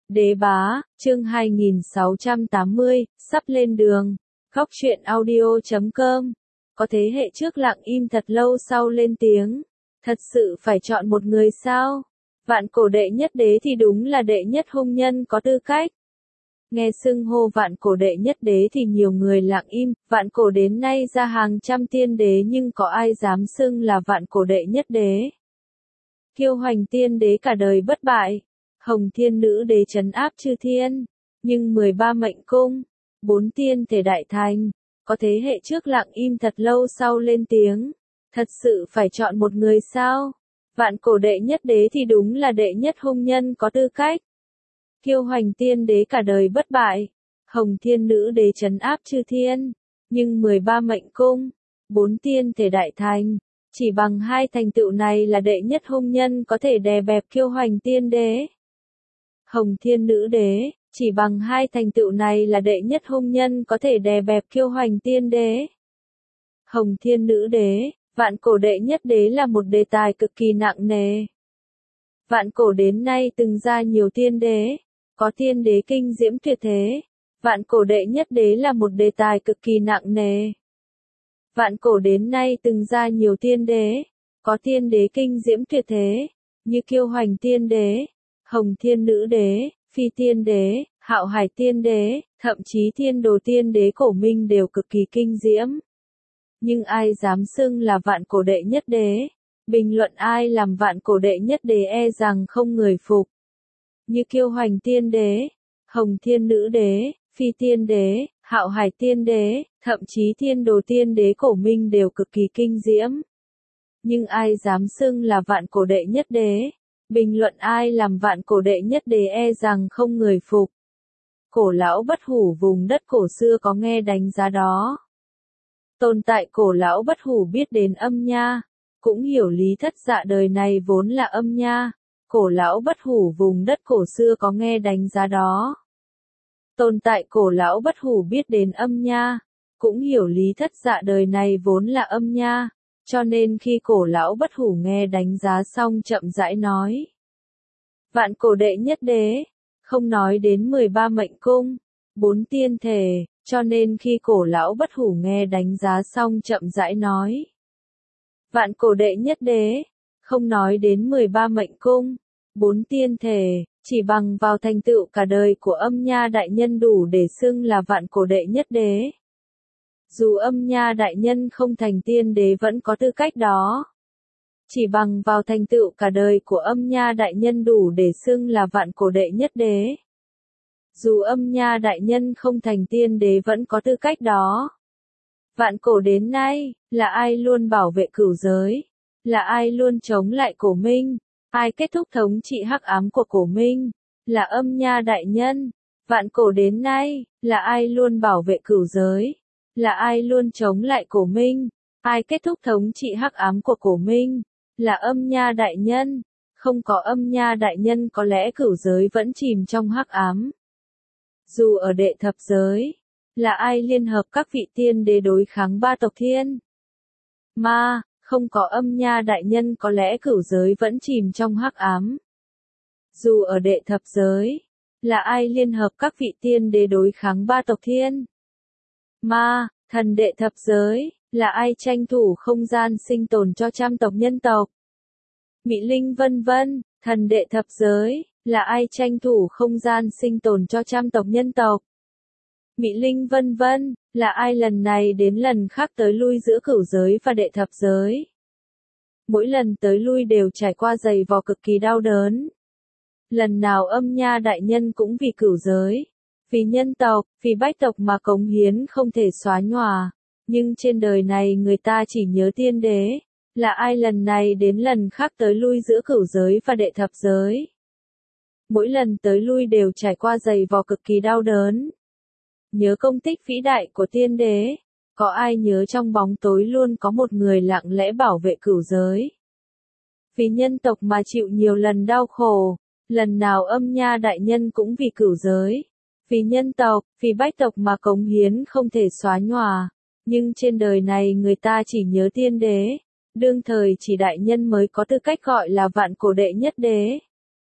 Đế bá, chương 2680, sắp lên đường. Góc truyện audio.com. Có thế hệ trước lặng im thật lâu sau lên tiếng. Thật sự phải chọn một người sao? Vạn cổ đệ nhất đế thì đúng là đệ nhất hung nhân có tư cách. Nghe xưng hô vạn cổ đệ nhất đế thì nhiều người lặng im, vạn cổ đến nay ra hàng trăm tiên đế nhưng có ai dám xưng là vạn cổ đệ nhất đế. Kiêu hoành tiên đế cả đời bất bại. Hồng thiên nữ đế trấn áp chư thiên, nhưng 13 mệnh cung, 4 tiên thể đại thành, có thế hệ trước lặng im thật lâu sau lên tiếng. Thật sự phải chọn một người sao? Vạn cổ đệ nhất đế thì đúng là đệ nhất hung nhân có tư cách. Kiêu hoành tiên đế cả đời bất bại, hồng thiên nữ đế trấn áp chư thiên, nhưng 13 mệnh cung, 4 tiên thể đại thành, chỉ bằng hai thành tựu này là đệ nhất hung nhân có thể đè bẹp kiêu hoành tiên đế. Hồng thiên nữ đế, chỉ bằng hai thành tựu này là đệ nhất hung nhân có thể đè bẹp kiêu hoành tiên đế. Hồng thiên nữ đế, vạn cổ đệ nhất đế là một đề tài cực kỳ nặng nề. Vạn cổ đến nay từng ra nhiều tiên đế, có tiên đế kinh diễm tuyệt thế. Vạn cổ đệ nhất đế là một đề tài cực kỳ nặng nề. Vạn cổ đến nay từng ra nhiều tiên đế, có tiên đế kinh diễm tuyệt thế, như kiêu hoành tiên đế, hồng thiên nữ đế, phi tiên đế, hạo hải tiên đế, thậm chí thiên đồ tiên đế cổ minh đều cực kỳ kinh diễm. Nhưng ai dám xưng là vạn cổ đệ nhất đế? Bình luận ai làm vạn cổ đệ nhất đế e rằng không người phục. Như kiêu hoành tiên đế, hồng thiên nữ đế, phi tiên đế, hạo hải tiên đế, thậm chí thiên đồ tiên đế cổ minh đều cực kỳ kinh diễm. Nhưng ai dám xưng là vạn cổ đệ nhất đế? Bình luận ai làm vạn cổ đệ nhất đế e rằng không người phục. Cổ lão bất hủ vùng đất cổ xưa có nghe đánh giá đó. Tồn tại cổ lão bất hủ biết đến âm nha, cũng hiểu lý thất dạ đời này vốn là âm nha. Cổ lão bất hủ vùng đất cổ xưa có nghe đánh giá đó. Tồn tại cổ lão bất hủ biết đến âm nha, cũng hiểu lý thất dạ đời này vốn là âm nha, cho nên khi cổ lão bất hủ nghe đánh giá xong chậm rãi nói. Vạn cổ đệ nhất đế, không nói đến 13 mệnh cung, 4 tiên thể, cho nên khi cổ lão bất hủ nghe đánh giá xong chậm rãi nói. Vạn cổ đệ nhất đế, không nói đến 13 mệnh cung, 4 tiên thể, chỉ bằng vào thành tựu cả đời của âm nha đại nhân đủ để xưng là vạn cổ đệ nhất đế. Dù âm nha đại nhân không thành tiên đế vẫn có tư cách đó. Chỉ bằng vào thành tựu cả đời của âm nha đại nhân đủ để xưng là vạn cổ đệ nhất đế. Dù âm nha đại nhân không thành tiên đế vẫn có tư cách đó. Vạn cổ đến nay, là ai luôn bảo vệ cửu giới? Là ai luôn chống lại cổ minh? Ai kết thúc thống trị hắc ám của cổ minh? Là âm nha đại nhân. Vạn cổ đến nay, là ai luôn bảo vệ cửu giới? Là ai luôn chống lại cổ minh? Ai kết thúc thống trị hắc ám của cổ minh? Là âm nha đại nhân. Không có âm nha đại nhân có lẽ cửu giới vẫn chìm trong hắc ám. Dù ở đệ thập giới, là ai liên hợp các vị tiên đế đối kháng ba tộc thiên ma, không có âm nha đại nhân có lẽ cửu giới vẫn chìm trong hắc ám. Dù ở đệ thập giới, là ai liên hợp các vị tiên đế đối kháng ba tộc thiên ma, thần đệ thập giới, là ai tranh thủ không gian sinh tồn cho trăm tộc nhân tộc. Mị linh vân vân, thần đệ thập giới, là ai tranh thủ không gian sinh tồn cho trăm tộc nhân tộc. Mị linh vân vân, là ai lần này đến lần khác tới lui giữa cửu giới và đệ thập giới. Mỗi lần tới lui đều trải qua dày vò cực kỳ đau đớn. Lần nào âm nha đại nhân cũng vì cửu giới, vì nhân tộc, vì bách tộc mà cống hiến không thể xóa nhòa. Nhưng trên đời này người ta chỉ nhớ tiên đế. Là ai lần này đến lần khác tới lui giữa cửu giới và đệ thập giới. Mỗi lần tới lui đều trải qua dày vò cực kỳ đau đớn. Nhớ công tích vĩ đại của tiên đế. Có ai nhớ trong bóng tối luôn có một người lặng lẽ bảo vệ cửu giới. Vì nhân tộc mà chịu nhiều lần đau khổ. Lần nào âm nha đại nhân cũng vì cửu giới. Vì nhân tộc, vì bách tộc mà cống hiến không thể xóa nhòa. Nhưng trên đời này người ta chỉ nhớ tiên đế. Đương thời chỉ đại nhân mới có tư cách gọi là vạn cổ đệ nhất đế.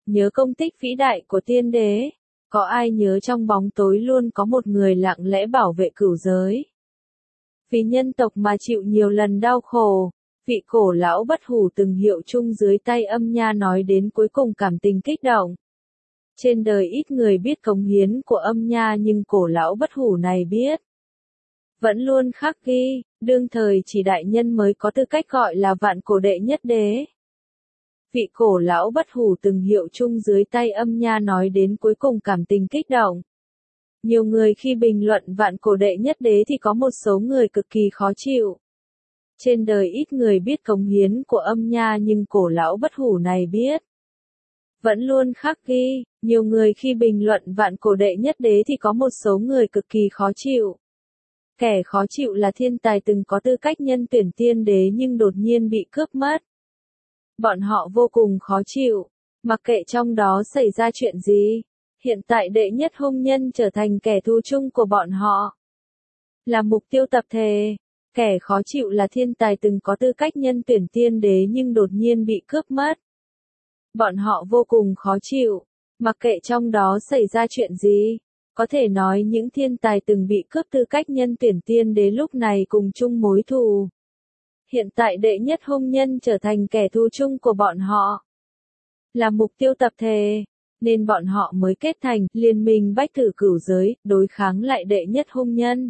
nhớ công tích vĩ đại của tiên đế. Có ai nhớ trong bóng tối luôn có một người lặng lẽ bảo vệ cửu giới. Vì nhân tộc mà chịu nhiều lần đau khổ, vị cổ lão bất hủ từng hiệu chung dưới tay Âm Nha nói đến cuối cùng cảm tình kích động. Trên đời ít người biết cống hiến của Âm Nha nhưng cổ lão bất hủ này biết. Vẫn luôn khắc ghi, đương thời chỉ đại nhân mới có tư cách gọi là vạn cổ đệ nhất đế. Vị cổ lão bất hủ từng hiệu chung dưới tay Âm Nha nói đến cuối cùng cảm tình kích động. Nhiều người khi bình luận vạn cổ đệ nhất đế thì có một số người cực kỳ khó chịu. Trên đời ít người biết cống hiến của Âm Nha nhưng cổ lão bất hủ này biết. Vẫn luôn khắc ghi, nhiều người khi bình luận vạn cổ đệ nhất đế thì có một số người cực kỳ khó chịu. Kẻ khó chịu là thiên tài từng có tư cách nhân tuyển tiên đế nhưng đột nhiên bị cướp mất. Bọn họ vô cùng khó chịu, mặc kệ trong đó xảy ra chuyện gì. Hiện tại đệ nhất hung nhân trở thành kẻ thù chung của bọn họ. Là mục tiêu tập thể. Kẻ khó chịu là thiên tài từng có tư cách nhân tuyển tiên đế nhưng đột nhiên bị cướp mất. Bọn họ vô cùng khó chịu, mặc kệ trong đó xảy ra chuyện gì. Có thể nói những thiên tài từng bị cướp tư cách nhân tuyển tiên đế lúc này cùng chung mối thù. Hiện tại đệ nhất hung nhân trở thành kẻ thù chung của bọn họ. Là mục tiêu tập thể, nên bọn họ mới kết thành liên minh bách thử cửu giới, đối kháng lại đệ nhất hung nhân.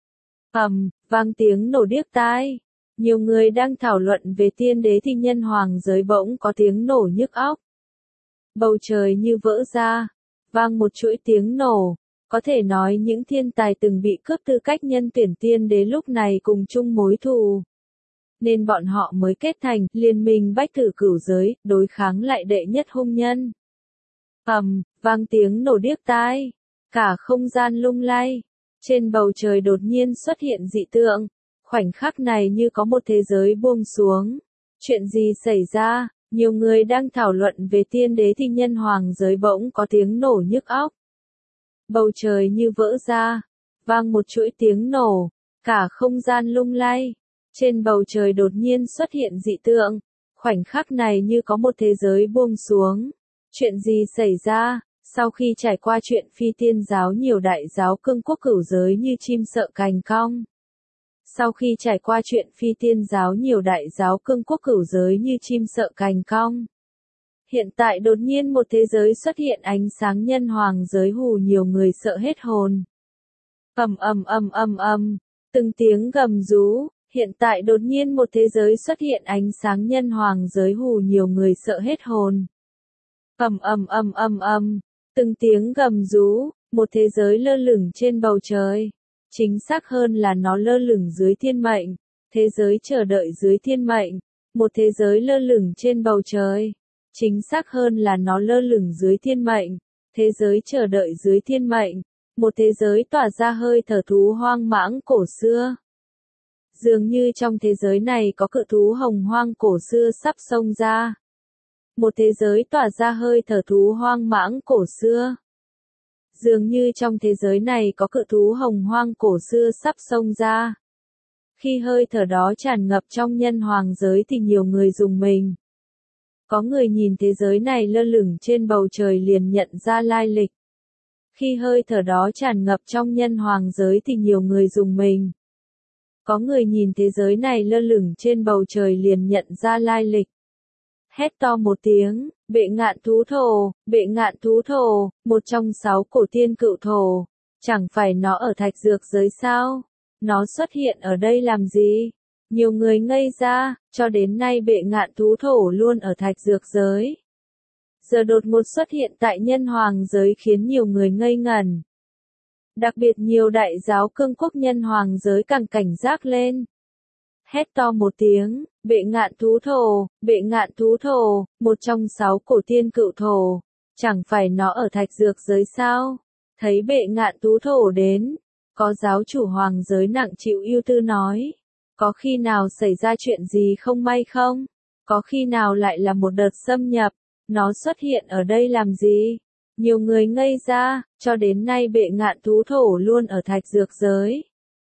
Vang tiếng nổ điếc tai. Nhiều người đang thảo luận về tiên đế thì nhân hoàng giới bỗng có tiếng nổ nhức óc. Bầu trời như vỡ ra, vang một chuỗi tiếng nổ. Có thể nói những thiên tài từng bị cướp tư cách nhân tuyển tiên đế lúc này cùng chung mối thù. Nên bọn họ mới kết thành liên minh bách thử cửu giới, đối kháng lại đệ nhất hung nhân. Vang tiếng nổ điếc tai. Cả không gian lung lay. Trên bầu trời đột nhiên xuất hiện dị tượng. Khoảnh khắc này như có một thế giới buông xuống. Chuyện gì xảy ra? Nhiều người đang thảo luận về tiên đế thì nhân hoàng giới bỗng có tiếng nổ nhức óc. Bầu trời như vỡ ra. Vang một chuỗi tiếng nổ. Cả không gian lung lay. Trên bầu trời đột nhiên xuất hiện dị tượng. Khoảnh khắc này như có một thế giới buông xuống. Chuyện gì xảy ra? Sau khi trải qua chuyện phi tiên giáo nhiều đại giáo cương quốc cửu giới như chim sợ cành cong. Sau khi trải qua chuyện phi tiên giáo nhiều đại giáo cương quốc cửu giới như chim sợ cành cong. Hiện tại đột nhiên một thế giới xuất hiện ánh sáng nhân hoàng giới hù nhiều người sợ hết hồn. Từng tiếng gầm rú. Hiện tại đột nhiên một thế giới xuất hiện ánh sáng nhân hoàng giới hù nhiều người sợ hết hồn. Từng tiếng gầm rú, một thế giới lơ lửng trên bầu trời. Chính xác hơn là nó lơ lửng dưới thiên mệnh. Thế giới chờ đợi dưới thiên mệnh. Một thế giới lơ lửng trên bầu trời. Chính xác hơn là nó lơ lửng dưới thiên mệnh. Thế giới chờ đợi dưới thiên mệnh. Một thế giới tỏa ra hơi thở thú hoang mãng cổ xưa. Dường như trong thế giới này có cự thú hồng hoang cổ xưa sắp xông ra. Một thế giới tỏa ra hơi thở thú hoang mãng cổ xưa. Dường như trong thế giới này có cự thú hồng hoang cổ xưa sắp xông ra. Khi hơi thở đó tràn ngập trong nhân hoàng giới thì nhiều người rùng mình. Có người nhìn thế giới này lơ lửng trên bầu trời liền nhận ra lai lịch. Khi hơi thở đó tràn ngập trong nhân hoàng giới thì nhiều người rùng mình. Có người nhìn thế giới này lơ lửng trên bầu trời liền nhận ra lai lịch. Hét to một tiếng, bệ ngạn thú thổ, một trong 6 cổ tiên cựu thổ. Chẳng phải nó ở thạch dược giới sao? Nó xuất hiện ở đây làm gì? Nhiều người ngây ra, cho đến nay bệ ngạn thú thổ luôn ở thạch dược giới. Giờ đột ngột xuất hiện tại nhân hoàng giới khiến nhiều người ngây ngẩn. Đặc biệt nhiều đại giáo cương quốc nhân hoàng giới càng cảnh giác lên. Hét to một tiếng, bệ ngạn thú thổ, một trong 6 cổ tiên cựu thổ. Chẳng phải nó ở thạch dược giới sao? Thấy bệ ngạn thú thổ đến, có giáo chủ hoàng giới nặng chịu ưu tư nói. Có khi nào xảy ra chuyện gì không may không? Có khi nào lại là một đợt xâm nhập? Nó xuất hiện ở đây làm gì? Nhiều người ngây ra, cho đến nay bệ ngạn thú thổ luôn ở thạch dược giới.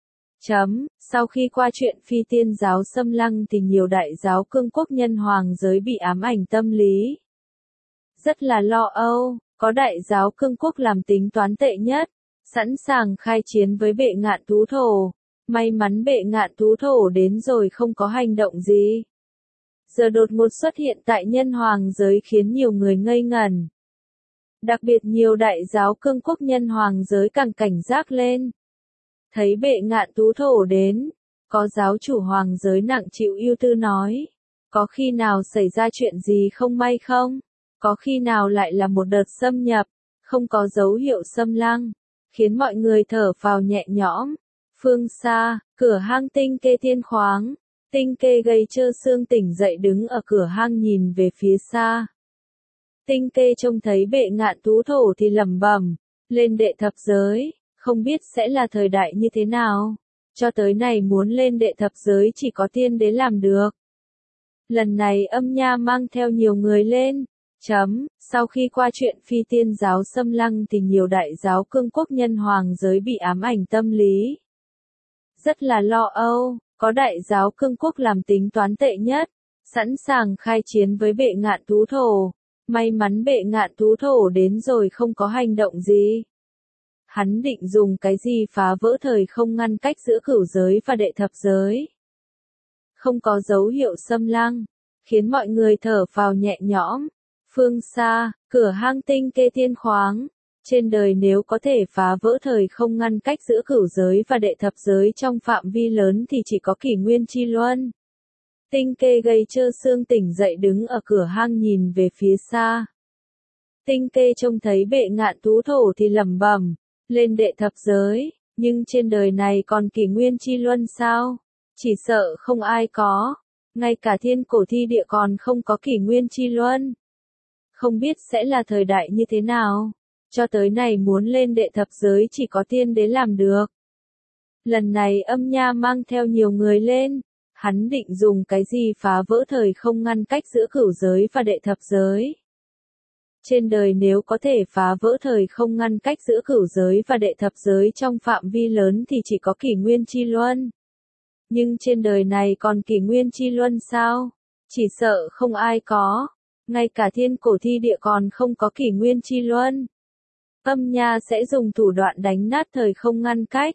Sau khi qua chuyện phi tiên giáo xâm lăng thì nhiều đại giáo cương quốc nhân hoàng giới bị ám ảnh tâm lý. rất là lo âu, có đại giáo cương quốc làm tính toán tệ nhất, sẵn sàng khai chiến với bệ ngạn thú thổ. May mắn bệ ngạn thú thổ đến rồi không có hành động gì. Giờ đột ngột xuất hiện tại nhân hoàng giới khiến nhiều người ngây ngẩn. Đặc biệt nhiều đại giáo cương quốc nhân hoàng giới càng cảnh giác lên. Thấy bệ ngạn thú thổ đến, có giáo chủ hoàng giới nặng chịu ưu tư nói. Có khi nào xảy ra chuyện gì không may không? Có khi nào lại là một đợt xâm nhập, không có dấu hiệu xâm lăng, khiến mọi người thở phào nhẹ nhõm. Phương xa, cửa hang Tinh Kê thiên khoáng, Tinh Kê gầy trơ xương tỉnh dậy đứng ở cửa hang nhìn về phía xa. Tinh Kê trông thấy bệ ngạn thú thổ thì lẩm bẩm, lên đệ thập giới, không biết sẽ là thời đại như thế nào. Cho tới này muốn lên đệ thập giới chỉ có tiên đế làm được. Lần này Âm Nha mang theo nhiều người lên. Sau khi qua chuyện phi tiên giáo xâm lăng thì nhiều đại giáo cương quốc nhân hoàng giới bị ám ảnh tâm lý. Rất là lo âu, có đại giáo cương quốc làm tính toán tệ nhất, sẵn sàng khai chiến với bệ ngạn thú thổ. May mắn bệ ngạn thú thổ đến rồi không có hành động gì. Hắn định dùng cái gì phá vỡ thời không ngăn cách giữa cửu giới và đệ thập giới. Không có dấu hiệu xâm lăng, khiến mọi người thở phào nhẹ nhõm. Phương xa, cửa hang Tinh Kê thiên khoáng. Trên đời nếu có thể phá vỡ thời không ngăn cách giữa cửu giới và đệ thập giới trong phạm vi lớn thì chỉ có Kỷ Nguyên Chi Luân. Tinh Kê gầy trơ xương tỉnh dậy đứng ở cửa hang nhìn về phía xa. Tinh Kê trông thấy bệ ngạn thú thổ thì lẩm bẩm, lên đệ thập giới, nhưng trên đời này còn Kỷ Nguyên Chi Luân sao? Chỉ sợ không ai có, ngay cả thiên cổ thi địa còn không có Kỷ Nguyên Chi Luân. Không biết sẽ là thời đại như thế nào. Cho tới này muốn lên đệ thập giới chỉ có tiên đế làm được. Lần này Âm Nha mang theo nhiều người lên. Hắn định dùng cái gì phá vỡ thời không ngăn cách giữa cửu giới và đệ thập giới. Trên đời nếu có thể phá vỡ thời không ngăn cách giữa cửu giới và đệ thập giới trong phạm vi lớn thì chỉ có Kỷ Nguyên Chi Luân. Nhưng trên đời này còn Kỷ Nguyên Chi Luân sao? Chỉ sợ không ai có. Ngay cả thiên cổ thi địa còn không có Kỷ Nguyên Chi Luân. Âm Nha sẽ dùng thủ đoạn đánh nát thời không ngăn cách.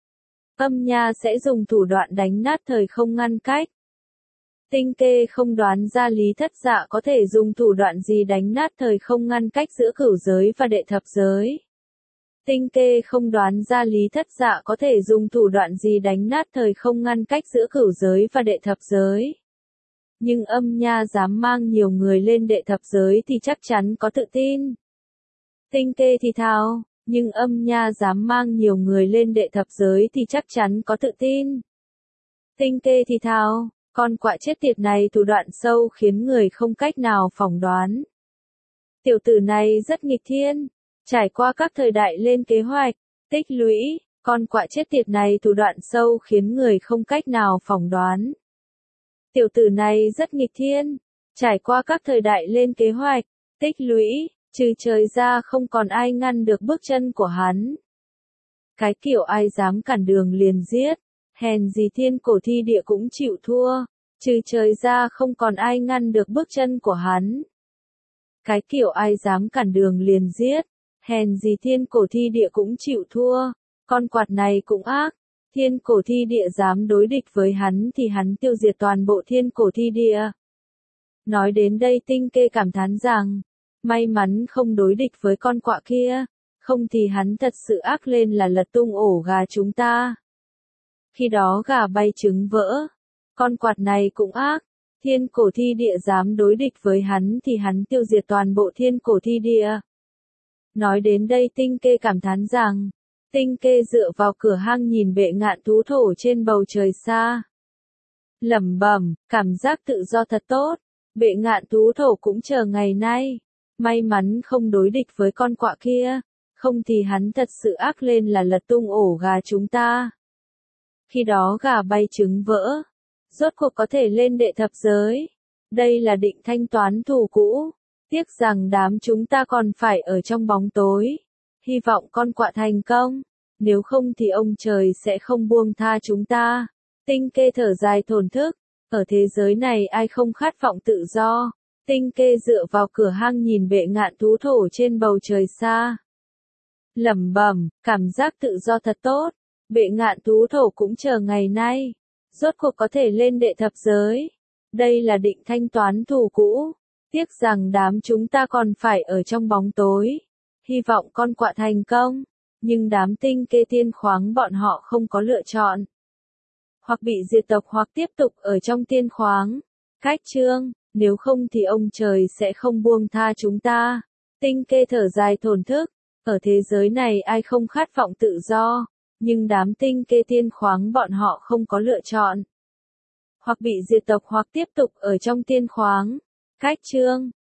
Âm Nha sẽ dùng thủ đoạn đánh nát thời không ngăn cách. Tinh Kê không đoán ra Lý Thất Dạ có thể dùng thủ đoạn gì đánh nát thời không ngăn cách giữa cửu giới và đệ thập giới. Tinh Kê không đoán ra Lý Thất Dạ có thể dùng thủ đoạn gì đánh nát thời không ngăn cách giữa cửu giới và đệ thập giới. Nhưng Âm Nha dám mang nhiều người lên đệ thập giới thì chắc chắn có tự tin. Tinh Kê thì thào, nhưng Âm Nha dám mang nhiều người lên đệ thập giới thì chắc chắn có tự tin. Tinh Kê thì thào, con quạ chết tiệt này thủ đoạn sâu khiến người không cách nào phỏng đoán. Tiểu tử này rất nghịch thiên, trải qua các thời đại lên kế hoạch, tích lũy, con quạ chết tiệt này thủ đoạn sâu khiến người không cách nào phỏng đoán. Tiểu tử này rất nghịch thiên, trải qua các thời đại lên kế hoạch, tích lũy, trừ trời ra không còn ai ngăn được bước chân của hắn. Cái kiểu ai dám cản đường liền giết, hèn gì thiên cổ thi địa cũng chịu thua, trừ trời ra không còn ai ngăn được bước chân của hắn. Cái kiểu ai dám cản đường liền giết, hèn gì thiên cổ thi địa cũng chịu thua, con quạt này cũng ác. Thiên cổ thi địa dám đối địch với hắn thì hắn tiêu diệt toàn bộ thiên cổ thi địa. Nói đến đây Tinh Kê cảm thán rằng, may mắn không đối địch với con quạ kia, không thì hắn thật sự ác lên là lật tung ổ gà chúng ta. Khi đó gà bay trứng vỡ, con quạt này cũng ác, thiên cổ thi địa dám đối địch với hắn thì hắn tiêu diệt toàn bộ thiên cổ thi địa. Nói đến đây Tinh Kê cảm thán rằng, Tinh Kê dựa vào cửa hang nhìn bệ ngạn thú thổ trên bầu trời xa. Lẩm bẩm, cảm giác tự do thật tốt, bệ ngạn thú thổ cũng chờ ngày nay. May mắn không đối địch với con quạ kia, không thì hắn thật sự ác lên là lật tung ổ gà chúng ta. Khi đó gà bay trứng vỡ, rốt cuộc có thể lên đệ thập giới. Đây là định thanh toán thù cũ, tiếc rằng đám chúng ta còn phải ở trong bóng tối. Hy vọng con quạ thành công, nếu không thì ông trời sẽ không buông tha chúng ta. Tinh Kê thở dài thổn thức, ở thế giới này ai không khát vọng tự do, Tinh kê dựa vào cửa hang nhìn bệ ngạn thú thổ trên bầu trời xa. Lẩm bẩm, cảm giác tự do thật tốt. Bệ ngạn thú thổ cũng chờ ngày nay. Rốt cuộc có thể lên đệ thập giới. Đây là định thanh toán thù cũ. Tiếc rằng đám chúng ta còn phải ở trong bóng tối. Hy vọng con quạ thành công. Nhưng đám tinh kê tiên khoáng bọn họ không có lựa chọn. Hoặc bị diệt tộc hoặc tiếp tục ở trong tiên khoáng. Cách chương, nếu không thì ông trời sẽ không buông tha chúng ta. Tinh kê thở dài thổn thức. Ở thế giới này ai không khát vọng tự do. Nhưng đám tinh kê tiên khoáng bọn họ không có lựa chọn. Hoặc bị diệt tộc hoặc tiếp tục ở trong tiên khoáng. Cách chương,